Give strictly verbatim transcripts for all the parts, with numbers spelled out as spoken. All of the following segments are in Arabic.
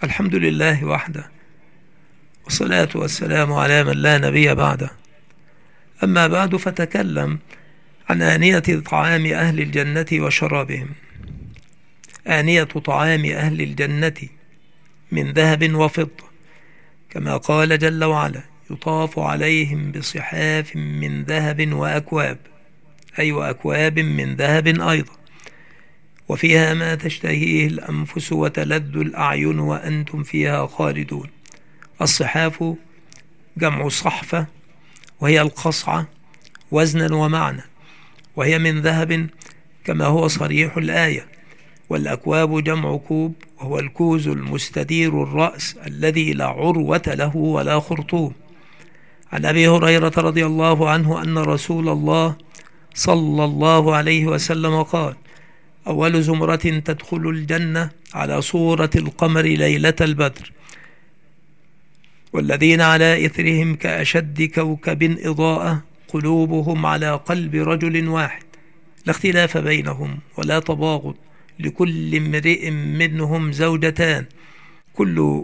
الحمد لله وحده، والصلاة والسلام على من لا نبي بعده. أما بعد، فتكلم عن آنية طعام أهل الجنة وشرابهم. آنية طعام أهل الجنة من ذهب وفضة، كما قال جل وعلا: يطاف عليهم بصحاف من ذهب وأكواب، أي وأكواب من ذهب أيضا، وفيها ما تشتهيه الأنفس وتلذ الأعين وأنتم فيها خالدون. الصحاف جمع صحفة، وهي القصعة وزنا ومعنى، وهي من ذهب كما هو صريح الآية. والأكواب جمع كوب، وهو الكوز المستدير الرأس الذي لا عروة له ولا خرطوم. عن أبي هريرة رضي الله عنه أن رسول الله صلى الله عليه وسلم قال: أول زمرة تدخل الجنة على صورة القمر ليلة البدر، والذين على إثرهم كأشد كوكب إضاءة، قلوبهم على قلب رجل واحد، لا اختلاف بينهم ولا تباغض، لكل امرئ منهم زوجتان، كل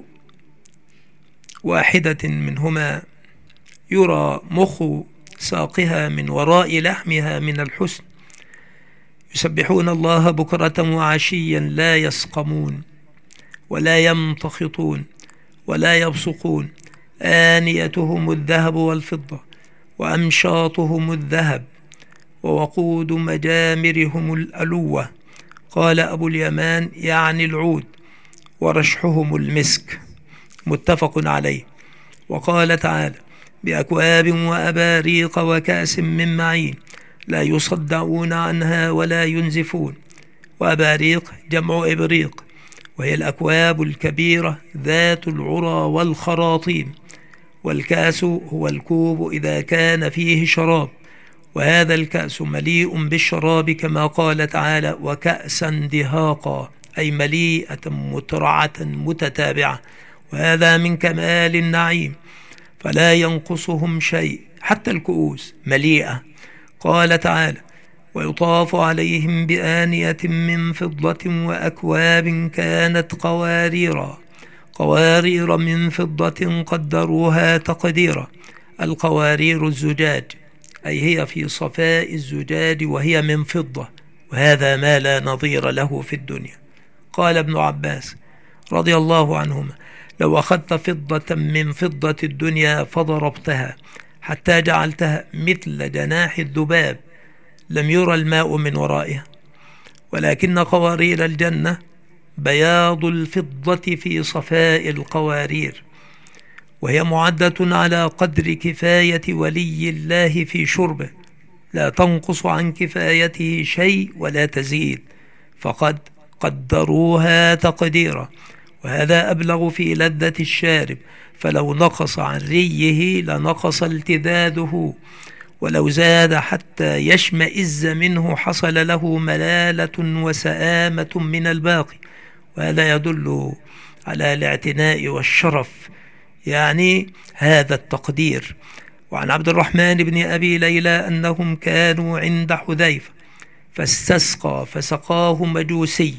واحدة منهما يرى مخ ساقها من وراء لحمها من الحسن. يسبحون الله بكرة وعشيا لا يسقمون ولا يمتخطون ولا يبصقون. آنيتهم الذهب والفضة، وأمشاطهم الذهب، ووقود مجامرهم الألوة. قال أبو اليمان: يعني العود. ورشحهم المسك. متفق عليه. وقال تعالى: بأكواب وأباريق وكأس من معين، لا يصدعون عنها ولا ينزفون. وأباريق جمع إبريق، وهي الأكواب الكبيرة ذات العرى والخراطيم. والكأس هو الكوب إذا كان فيه شراب، وهذا الكأس مليء بالشراب، كما قال تعالى: وكأسا دهاقا، أي مليئة مترعة متتابعة. وهذا من كمال النعيم، فلا ينقصهم شيء، حتى الكؤوس مليئة. قال تعالى: ويطاف عليهم بآنية من فضة وأكواب كانت قواريرا، قوارير من فضة قدروها تقديرا. القوارير الزجاج، أي هي في صفاء الزجاج، وهي من فضة، وهذا ما لا نظير له في الدنيا. قال ابن عباس رضي الله عنهما: لو أخذت فضة من فضة الدنيا فضربتها حتى جعلتها مثل جناح الذباب لم يرى الماء من ورائها. ولكن قوارير الجنة بياض الفضة في صفاء القوارير، وهي معدة على قدر كفاية ولي الله في شربه، لا تنقص عن كفايته شيء ولا تزيد، فقد قدروها تقديرا. وهذا أبلغ في لذة الشارب، فلو نقص عن ريه لنقص التذاذه، ولو زاد حتى يشمئز منه حصل له ملالة وسآمة من الباقي. وهذا يدل على الاعتناء والشرف، يعني هذا التقدير. وعن عبد الرحمن بن أبي ليلى أنهم كانوا عند حذيفة فاستسقى فسقاه مجوسي،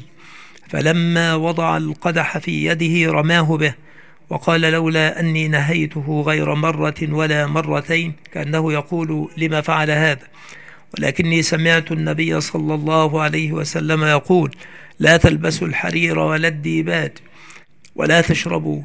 فلما وضع القدح في يده رماه به، وقال: لولا أني نهيته غير مرة ولا مرتين، كأنه يقول: لما فعل هذا؟ ولكني سمعت النبي صلى الله عليه وسلم يقول: لا تلبسوا الحرير ولا الديباج، ولا تشربوا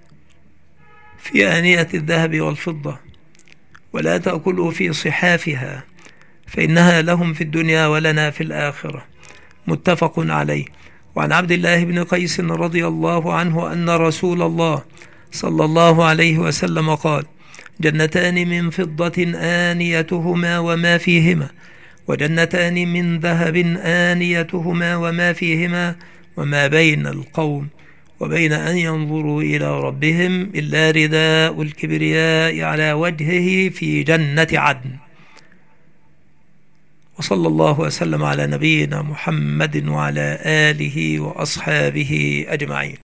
في آنية الذهب والفضة، ولا تأكلوا في صحافها، فإنها لهم في الدنيا ولنا في الآخرة. متفق عليه. وعن عبد الله بن قيس رضي الله عنه أن رسول الله صلى الله عليه وسلم قال: جنتان من فضة آنيتهما وما فيهما، وجنتان من ذهب آنيتهما وما فيهما، وما بين القوم وبين أن ينظروا إلى ربهم إلا رداء الكبرياء على وجهه في جنة عدن. وصلى الله وسلم على نبينا محمد وعلى آله وأصحابه أجمعين.